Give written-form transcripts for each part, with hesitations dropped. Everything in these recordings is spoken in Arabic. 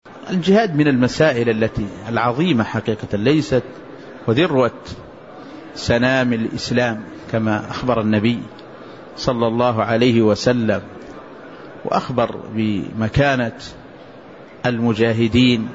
الجهاد من المسائل العظيمة حقيقة، ليست وذروة سنام الإسلام كما أخبر النبي صلى الله عليه وسلم، وأخبر بمكانة المجاهدين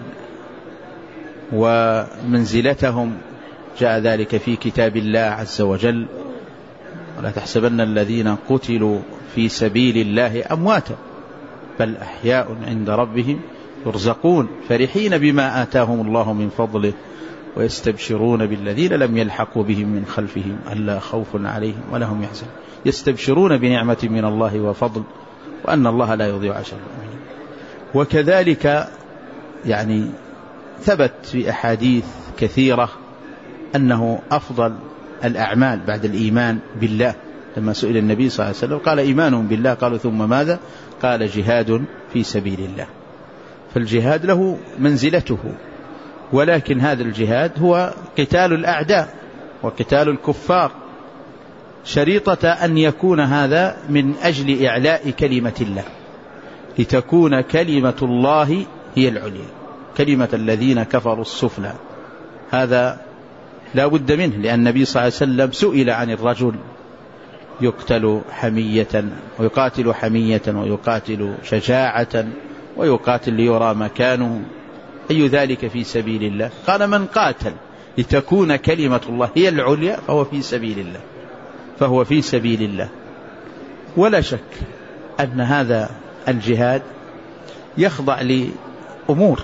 ومنزلتهم، جاء ذلك في كتاب الله عز وجل: ولا تحسبن الذين قتلوا في سبيل الله أمواتا بل أحياء عند ربهم يرزقون فرحين بما آتاهم الله من فضله ويستبشرون بالذين لم يلحقوا بهم من خلفهم ألا خوف عليهم ولا هم يحزنون يستبشرون بنعمة من الله وفضل وأن الله لا يضيع أجر المؤمنين. وكذلك يعني ثبت في أحاديث كثيرة أنه أفضل الأعمال بعد الإيمان بالله. لما سئل النبي صلى الله عليه وسلم قال: إيمان بالله. قالوا: ثم ماذا؟ قال: جهاد في سبيل الله. فالجهاد له منزلته، ولكن هذا الجهاد هو قتال الأعداء وقتال الكفار، شريطة أن يكون هذا من أجل إعلاء كلمة الله، لتكون كلمة الله هي العليا، كلمة الذين كفروا السفلى. هذا لا بد منه، لأن النبي صلى الله عليه وسلم سئل عن الرجل يقتل حمية ويقاتل حمية ويقاتل شجاعة ويقاتل ليرى مكانه، أي ذلك في سبيل الله؟ قال: من قاتل لتكون كلمة الله هي العليا فهو في سبيل الله، فهو في سبيل الله. ولا شك أن هذا الجهاد يخضع لأمور،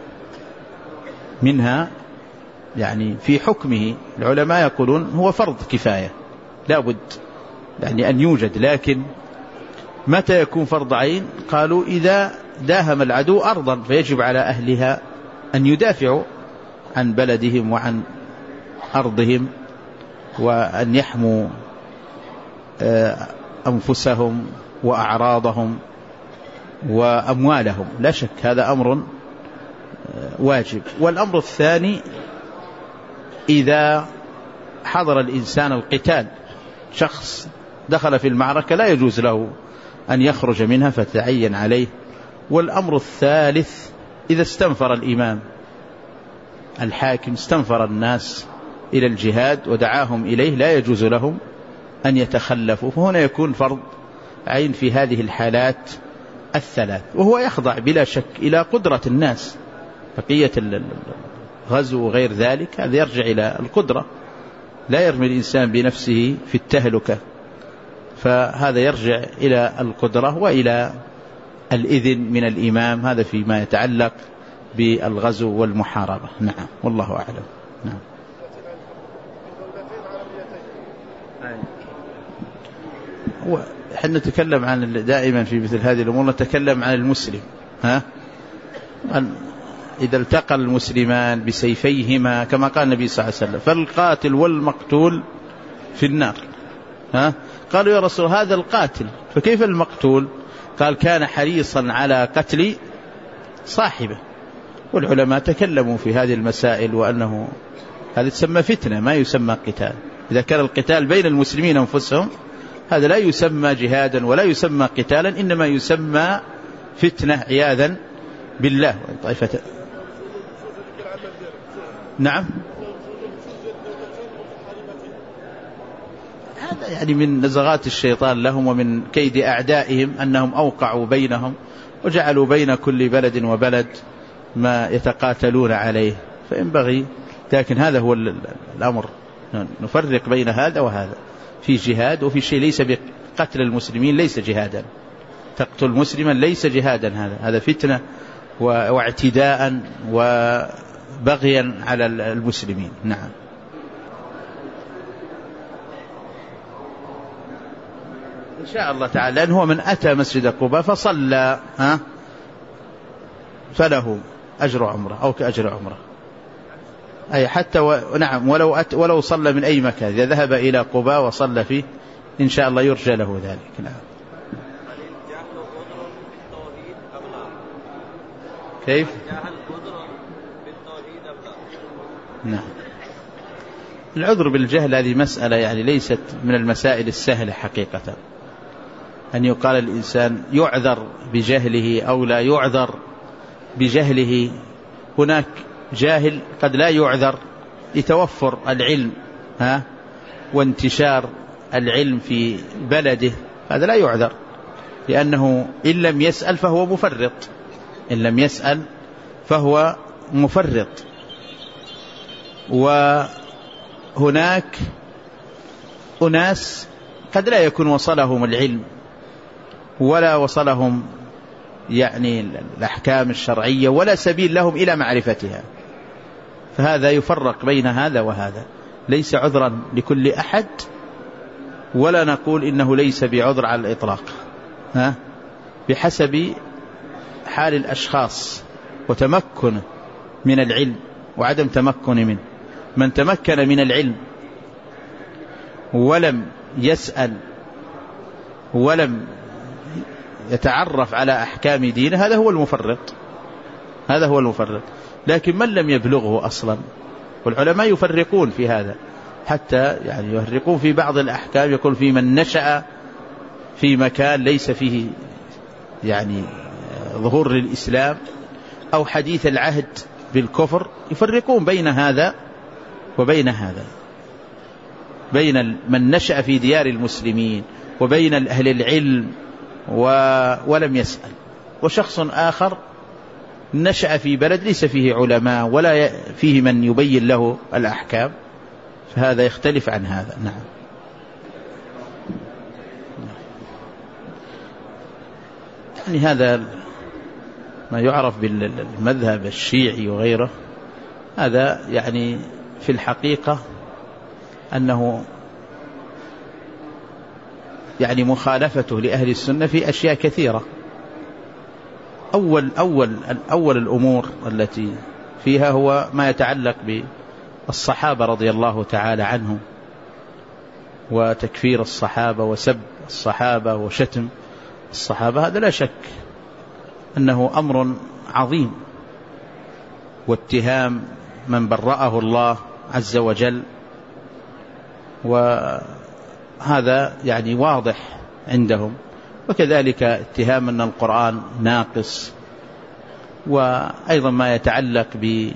منها يعني في حكمه العلماء يقولون هو فرض كفاية لا بد يعني أن يوجد، لكن متى يكون فرض عين؟ قالوا: إذا داهم العدو أرضا فيجب على أهلها أن يدافعوا عن بلدهم وعن أرضهم، وأن يحموا أنفسهم وأعراضهم وأموالهم. لا شك هذا أمر واجب. والأمر الثاني: إذا حضر الإنسان القتال، شخص دخل في المعركة لا يجوز له أن يخرج منها فتعين عليه. والأمر الثالث: إذا استنفر الإمام الحاكم استنفر الناس إلى الجهاد ودعاهم إليه لا يجوز لهم أن يتخلفوا، فهنا يكون فرض عين في هذه الحالات الثلاث. وهو يخضع بلا شك إلى قدرة الناس، بقية الغزو وغير ذلك هذا يرجع إلى القدرة، لا يرمي الإنسان بنفسه في التهلكة، فهذا يرجع إلى القدرة وإلى الإذن من الإمام. هذا فيما يتعلق بالغزو والمحاربة. نعم، والله أعلم. نعم. احنا نتكلم عن دائما في مثل هذه الأمور نتكلم عن المسلم، إذا التقى المسلمان بسيفيهما كما قال النبي صلى الله عليه وسلم: فالقاتل والمقتول في النار. قالوا: يا رسول هذا القاتل، فكيف المقتول؟ قال: كان حريصا على قتل صاحبه. والعلماء تكلموا في هذه المسائل، وأنه هذا يسمى فتنة ما يسمى قتال. إذا كان القتال بين المسلمين أنفسهم هذا لا يسمى جهادا ولا يسمى قتالا، إنما يسمى فتنة عياذا بالله. طائفة نعم، هذا يعني من نزغات الشيطان لهم ومن كيد أعدائهم، أنهم أوقعوا بينهم وجعلوا بين كل بلد وبلد ما يتقاتلون عليه، فينبغي. لكن هذا هو الأمر، نفرق بين هذا وهذا، في جهاد وفي شيء ليس بقتل المسلمين ليس جهادا، تقتل مسلما ليس جهادا، هذا فتنة واعتداء وبغيا على المسلمين. نعم. إن شاء الله تعالى، لأن هو من أتى مسجد قباء فصلى فله أجر عمره أو كأجر عمره، أي حتى نعم، ولو صلى من أي مكان، إذا ذهب إلى قباء وصلى فيه إن شاء الله يرجى له ذلك. نعم. كيف؟ نعم. العذر بالجهل هذه مسألة يعني ليست من المسائل السهلة حقيقة، أن يقال الإنسان يعذر بجهله أو لا يعذر. بجهله. هناك جاهل قد لا يعذر لتوفر العلم وانتشار العلم في بلده، هذا لا يعذر، لأنه إن لم يسأل فهو مفرط، إن لم يسأل فهو مفرط. وهناك أناس قد لا يكون وصلهم العلم ولا وصلهم يعني الأحكام الشرعية ولا سبيل لهم إلى معرفتها، فهذا يفرق بين هذا وهذا، ليس عذرا لكل أحد، ولا نقول إنه ليس بعذر على الإطلاق، بحسب حال الأشخاص وتمكن من العلم وعدم تمكن منه. من تمكن من العلم ولم يسأل ولم يتعرف على أحكام دينه هذا هو المفرط، هذا هو المفرط. لكن من لم يبلغه أصلا، والعلماء يفرقون في هذا، حتى يعني يفرقون في بعض الأحكام، يقول في من نشأ في مكان ليس فيه يعني ظهور للإسلام أو حديث العهد بالكفر، يفرقون بين هذا وبين هذا، بين من نشأ في ديار المسلمين وبين أهل العلم ولم يسأل، وشخص آخر نشأ في بلد ليس فيه علماء ولا فيه من يبين له الأحكام، فهذا يختلف عن هذا. نعم. يعني هذا ما يعرف بالمذهب الشيعي وغيره، هذا يعني في الحقيقة أنه يعني مخالفته لأهل السنة في أشياء كثيرة. أول الأمور التي فيها هو ما يتعلق بالصحابة رضي الله تعالى عنهم، وتكفير الصحابة وسب الصحابة وشتم الصحابة، هذا لا شك أنه أمر عظيم، واتهام من برأه الله عز وجل، وهذا يعني واضح عندهم. وكذلك اتهام أن القرآن ناقص، وأيضا ما يتعلق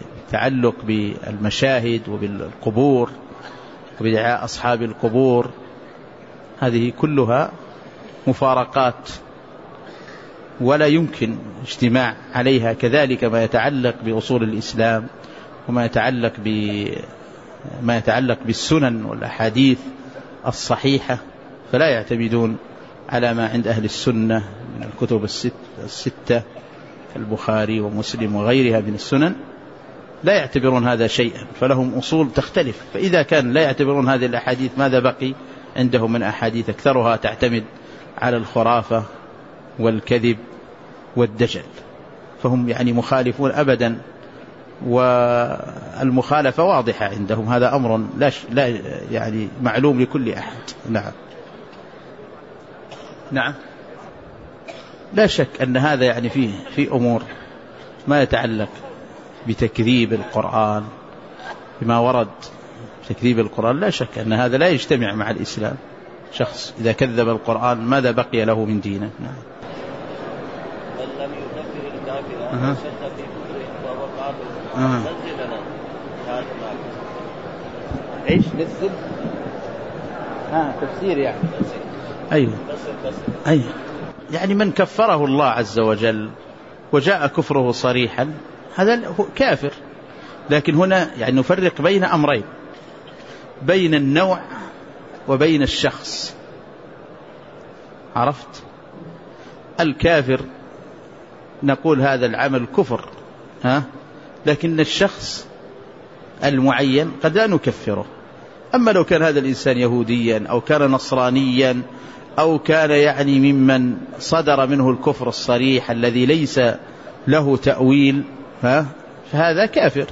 بالمشاهد وبالقبور وبدعاء أصحاب القبور، هذه كلها مفارقات ولا يمكن اجتماع عليها. كذلك ما يتعلق بأصول الإسلام وما يتعلق بالسنن والأحاديث الصحيحة، فلا يعتمدون على ما عند أهل السنة من الكتب الستة البخاري ومسلم وغيرها من السنن، لا يعتبرون هذا شيئا، فلهم أصول تختلف. فإذا كان لا يعتبرون هذه الأحاديث، ماذا بقي عندهم من أحاديث أكثرها تعتمد على الخرافة والكذب والدجل، فهم يعني مخالفون أبدا، والمخالفة واضحة عندهم، هذا أمر لا يعني معلوم لكل أحد. نعم. نعم، لا شك أن هذا يعني في أمور ما يتعلق بتكذيب القرآن، بما ورد تكذيب القرآن، لا شك أن هذا لا يجتمع مع الإسلام. شخص إذا كذب القرآن ماذا بقي له من دينه؟ نعم. من لم يكفر الكافر شك في كفره فهو كافر. نزل لنا هذا ايش نزل؟ تفسير يعني. أيوه. أيوه. يعني من كفره الله عز وجل وجاء كفره صريحا هذا هو كافر. لكن هنا يعني نفرق بين أمرين، بين النوع وبين الشخص. عرفت؟ الكافر نقول هذا العمل كفر، لكن الشخص المعين قد لا نكفره. أما لو كان هذا الإنسان يهوديا أو كان نصرانيا أو كان يعني ممن صدر منه الكفر الصريح الذي ليس له تأويل، فهذا كافر.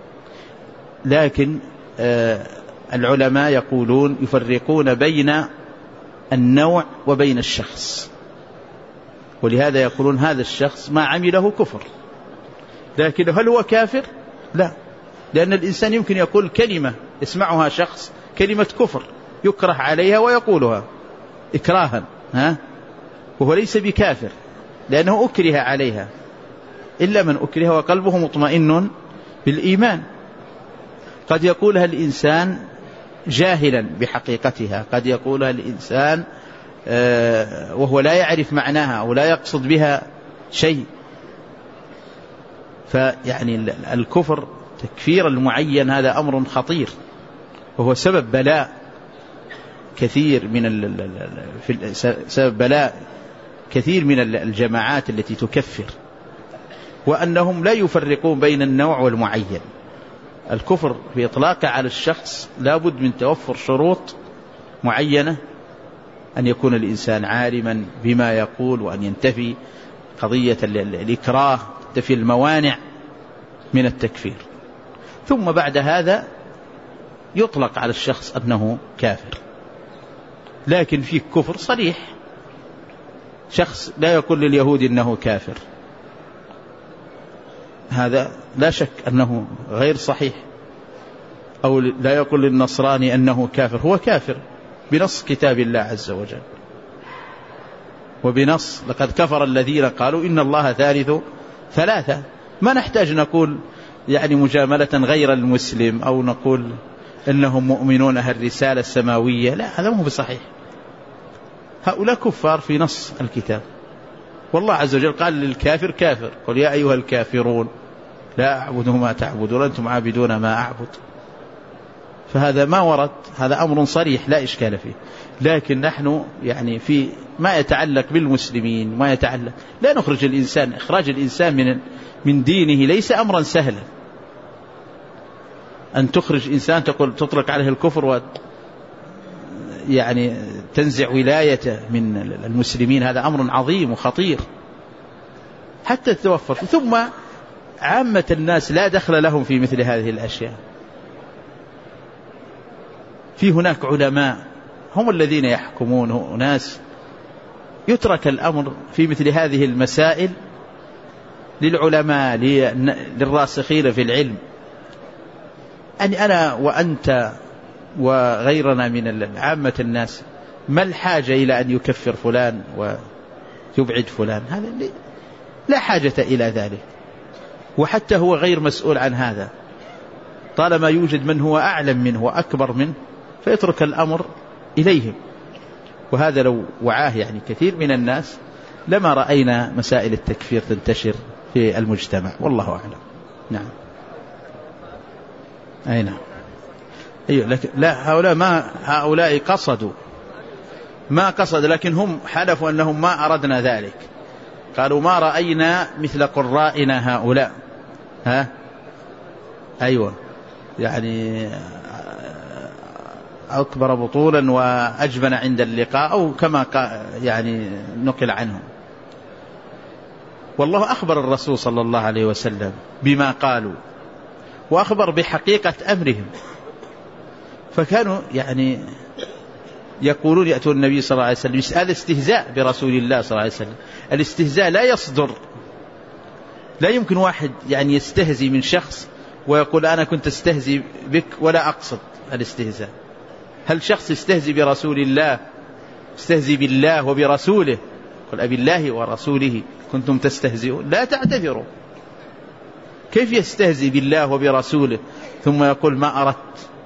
لكن العلماء يقولون يفرقون بين النوع وبين الشخص، ولهذا يقولون هذا الشخص ما عمله كفر. لكن هل هو كافر؟ لا، لأن الإنسان يمكن يقول كلمة يسمعها شخص كلمة كفر يكره عليها ويقولها إكراها، وهو ليس بكافر لأنه أكره عليها. إلا من أكره وقلبه مطمئن بالإيمان. قد يقولها الإنسان جاهلا بحقيقتها، قد يقولها الإنسان وهو لا يعرف معناها أو لا يقصد بها شيء. فيعني الكفر تكفير المعين هذا أمر خطير، وهو سبب بلاء كثير سبب بلاء كثير من الجماعات التي تكفر، وأنهم لا يفرقون بين النوع والمعين. الكفر في إطلاقه على الشخص لا بد من توفر شروط معينة، أن يكون الإنسان عالما بما يقول، وأن ينتفي قضية الإكراه، تنتفي الموانع من التكفير، ثم بعد هذا يطلق على الشخص أنه كافر. لكن فيه كفر صريح، شخص لا يقول لليهود إنه كافر، هذا لا شك أنه غير صحيح، أو لا يقول للنصراني أنه كافر، هو كافر بنص كتاب الله عز وجل، وبنص لقد كفر الذين قالوا إن الله ثالث ثلاثة. ما نحتاج نقول يعني مجاملة غير المسلم، أو نقول إنهم مؤمنون الرسالة السماوية، لا، هذا مو بصحيح. هؤلاء كفار في نص الكتاب، والله عز وجل قال للكافر كافر، قل يا أيها الكافرون لا أعبد ما تعبدون أنتم عابدون ما أعبد. فهذا ما ورد، هذا أمر صريح لا إشكال فيه. لكن نحن يعني في ما يتعلق بالمسلمين، ما يتعلق، لا نخرج الإنسان، إخراج الإنسان من دينه ليس أمرا سهلا. أن تخرج إنسان تطلق عليه الكفر يعني تنزع ولايته من المسلمين، هذا أمر عظيم وخطير حتى تتوفر. ثم عامة الناس لا دخل لهم في مثل هذه الأشياء. في هناك علماء هم الذين يحكمون، ناس يترك الأمر في مثل هذه المسائل للعلماء، للراسخين في العلم. أني أنا وأنت وغيرنا من عامة الناس ما الحاجة إلى أن يكفر فلان ويبعد فلان؟ هذا لا حاجة إلى ذلك، وحتى هو غير مسؤول عن هذا، طالما يوجد من هو أعلم منه وأكبر منه فيترك الأمر إليهم. وهذا لو وعاه يعني كثير من الناس لما رأينا مسائل التكفير تنتشر في المجتمع، والله أعلم. نعم. أي نعم. أيوة. لكن لا، هؤلاء قصدوا ما قصد، لكن هم حلفوا أنهم ما أردنا ذلك، قالوا ما رأينا مثل قرائنا هؤلاء. أيوة، يعني أكبر بطولا وأجبن عند اللقاء، أو كما يعني نقل عنهم. والله أخبر الرسول صلى الله عليه وسلم بما قالوا، وأخبر بحقيقة أمرهم. فكانوا يعني يقولون، يأتون النبي صلى الله عليه وسلم، هذا استهزاء برسول الله صلى الله عليه وسلم. الاستهزاء لا يصدر، لا يمكن واحد يعني يستهزي من شخص ويقول أنا كنت استهزي بك ولا أقصد الاستهزاء. هل شخص يستهزي برسول الله، استهزي بالله وبرسوله، قل أبي الله ورسوله كنتم تستهزئون، لا تعتذروا. كيف يستهزي بالله وبرسوله ثم يقول ما أردت؟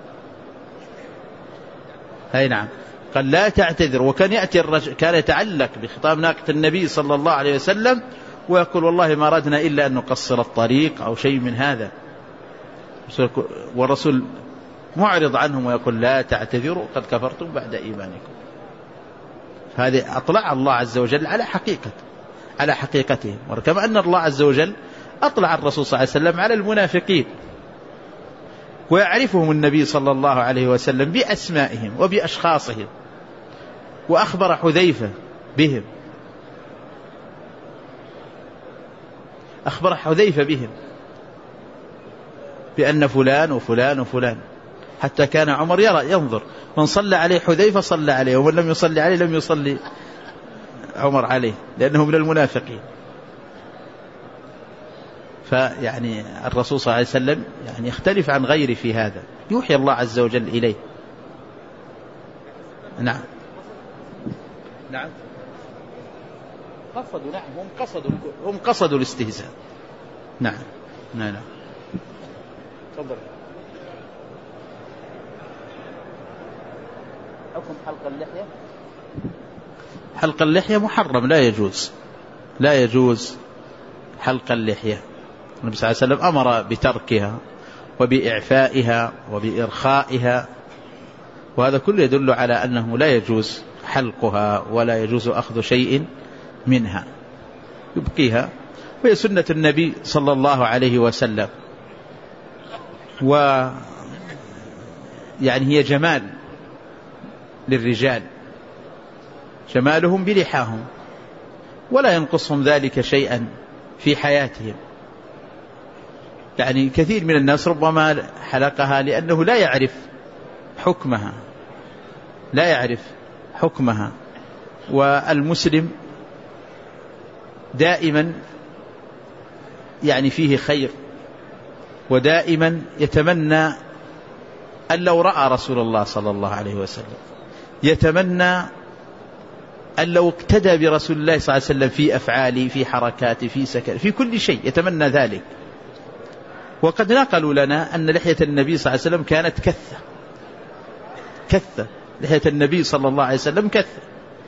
أي نعم، قال لا تعتذر. وكان يأتي الرجل، كان يتعلق بخطاب ناقة النبي صلى الله عليه وسلم ويقول والله ما أردنا إلا أن نقصر الطريق أو شيء من هذا، والرسول معرض عنهم ويقول لا تعتذروا قد كفرتم بعد إيمانكم. هذه أطلع الله عز وجل على حقيقتهم. وكما أن الله عز وجل أطلع الرسول صلى الله عليه وسلم على المنافقين، ويعرفهم النبي صلى الله عليه وسلم بأسمائهم وبأشخاصهم، وأخبر حذيفة بهم، أخبر حذيفة بهم بأن فلان وفلان وفلان، حتى كان عمر ينظر من صلى عليه حذيفة صلى عليه، ومن لم يصلي عليه لم يصلي عمر عليه، لأنه من المنافقين. فيعني الرسول صلى الله عليه وسلم يعني يختلف عن غيره في هذا، يوحي الله عز وجل إليه. نعم قصدوا، نعم هم قصدوا الاستهزاء، نعم. نعم. تفضل. حكم حلق اللحية؟ حلق اللحية محرم، لا يجوز، لا يجوز حلق اللحية. النبي صلى الله عليه وسلم أمر بتركها وبإعفائها وبإرخائها، وهذا كله يدل على أنه لا يجوز حلقها ولا يجوز أخذ شيء منها، يبقيها، وهي سنة النبي صلى الله عليه وسلم، ويعني هي جمال للرجال، جمالهم بلحاهم، ولا ينقصهم ذلك شيئا في حياتهم. يعني كثير من الناس ربما حلقها لأنه لا يعرف حكمها، لا يعرف حكمها. والمسلم دائما يعني فيه خير، ودائما يتمنى أن لو رأى رسول الله صلى الله عليه وسلم، يتمنى أن لو اقتدى برسول الله صلى الله عليه وسلم في أفعاله، في حركاته، في سكن، في كل شيء يتمنى ذلك. وقد نقلوا لنا أن لحية النبي صلى الله عليه وسلم كانت كثة، لحية النبي صلى الله عليه وسلم كثة.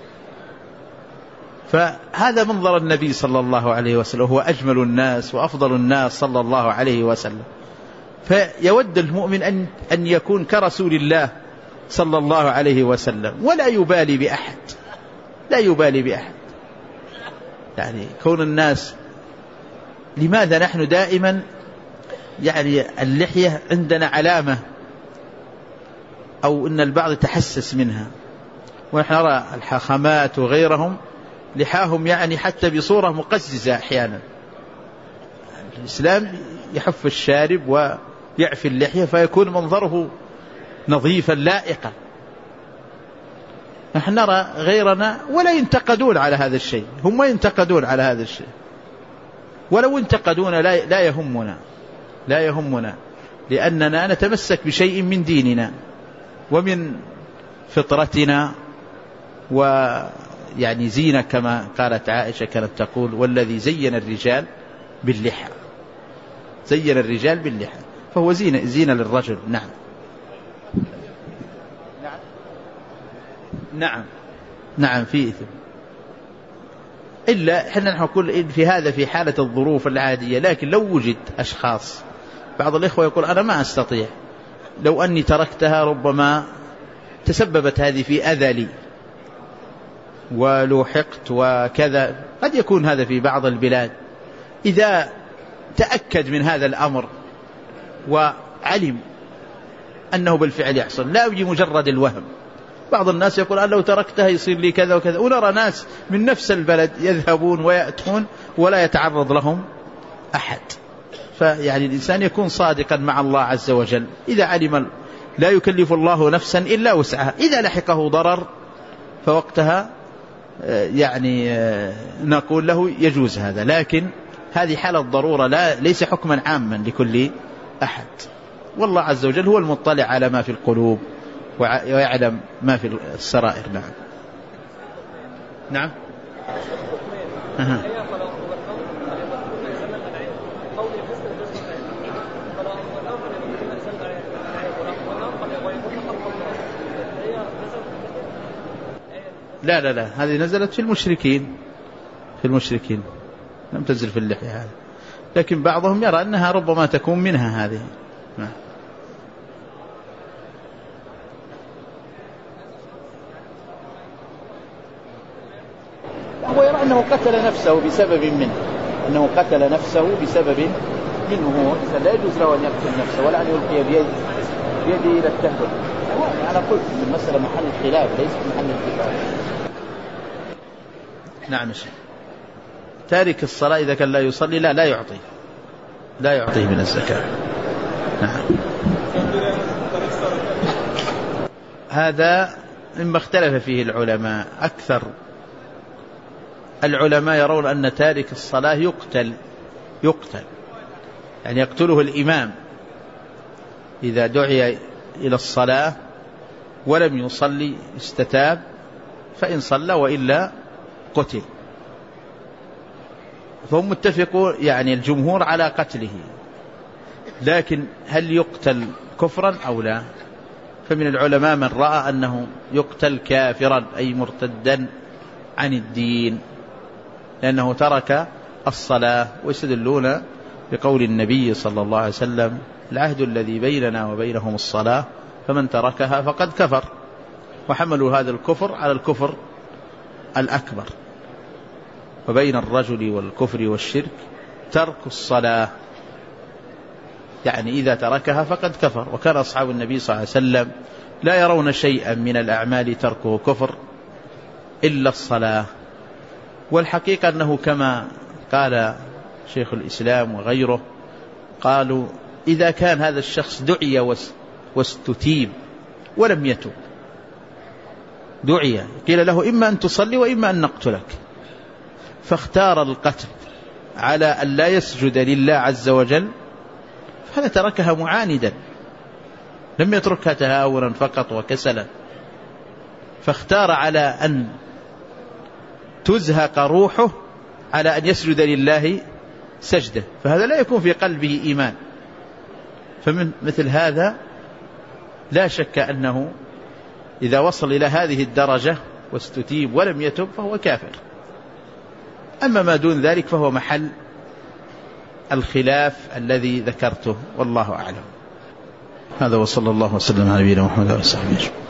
فهذا منظر النبي صلى الله عليه وسلم، هو أجمل الناس وأفضل الناس صلى الله عليه وسلم، فيود المؤمن أن يكون كرسول الله صلى الله عليه وسلم، ولا يبالي بأحد، لا يبالي بأحد. يعني كون الناس، لماذا نحن دائما يعني اللحية عندنا علامة، أو إن البعض تحسس منها، ونحن نرى الحاخامات وغيرهم لحاهم يعني حتى بصورة مقززة أحيانا. الإسلام يحف الشارب ويعفي اللحية فيكون منظره نظيفا لائقا. نحن نرى غيرنا ولا ينتقدون على هذا الشيء، هم ينتقدون على هذا الشيء، ولو انتقدونا لا يهمنا، لأننا نتمسك بشيء من ديننا ومن فطرتنا، ويعني زينة كما قالت عائشة كانت تقول: والذي زين الرجال باللحى، زين الرجال باللحى، فهو زينة للرجل. نعم. نعم. نعم في إثم، إلا إحنا نقول في هذا في حالة الظروف العادية. لكن لو وجد أشخاص، بعض الإخوة يقول: أنا ما أستطيع، لو أني تركتها ربما تسببت هذه في أذى لي ولوحقت وكذا. قد يكون هذا في بعض البلاد، إذا تأكد من هذا الأمر وعلم أنه بالفعل يحصل، لا يجي مجرد الوهم. بعض الناس يقول: أنا لو تركتها يصير لي كذا وكذا، ونرى ناس من نفس البلد يذهبون ويأتون ولا يتعرض لهم أحد. فيعني الإنسان يكون صادقا مع الله عز وجل، إذا علم لا يكلف الله نفسا إلا وسعها، إذا لحقه ضرر فوقتها يعني نقول له يجوز هذا، لكن هذه حالة ضرورة، ليس حكما عاما لكل أحد. والله عز وجل هو المطلع على ما في القلوب ويعلم ما في السرائر. نعم. نعم. لا هذه نزلت في المشركين، لم تنزل في اللحية هذه، لكن بعضهم يرى أنها ربما تكون منها هذه. نعم. هو يرى أنه قتل نفسه بسبب منه، أنه قتل نفسه بسبب منه، هو لا يجوز له أن يقتل نفسه ولا أن يلقي بيده إلى التهلكة. أنا قلت من المسألة محل الخلاف ليس محل الاتفاق. نعم. تارك الصلاة إذا كان لا يصلي لا يعطيه من الزكاة. نعم. هذا مما اختلف فيه العلماء. أكثر العلماء يرون أن تارك الصلاة يقتل، يعني يقتله الإمام إذا دعي إلى الصلاة ولم يصلي استتاب، فإن صلى وإلا قتل. فهم متفقون يعني الجمهور على قتله، لكن هل يقتل كفرا أو لا؟ فمن العلماء من رأى أنه يقتل كافرا أي مرتدا عن الدين، لأنه ترك الصلاة، ويستدلون بقول النبي صلى الله عليه وسلم: العهد الذي بيننا وبينهم الصلاة فمن تركها فقد كفر، وحملوا هذا الكفر على الكفر الأكبر. وبين الرجل والكفر والشرك ترك الصلاة، يعني إذا تركها فقد كفر. وكان أصحاب النبي صلى الله عليه وسلم لا يرون شيئا من الأعمال تركه كفر إلا الصلاة. والحقيقة أنه كما قال شيخ الإسلام وغيره، قالوا إذا كان هذا الشخص دعي واستتيب ولم يتب، دعي قيل له إما أن تصلي وإما أن نقتلك، فاختار القتل على أن لا يسجد لله عز وجل، فهذا تركها معاندا، لم يتركها تهاونا فقط وكسلا، فاختار على أن تزهق روحه على أن يسجد لله سجدة، فهذا لا يكون في قلبه إيمان. فمن مثل هذا لا شك أنه إذا وصل إلى هذه الدرجة واستتيب ولم يتب فهو كافر. أما ما دون ذلك فهو محل الخلاف الذي ذكرته، والله أعلم. هذا وصلى الله وسلم على نبينا محمد وعلى آله وصحبه.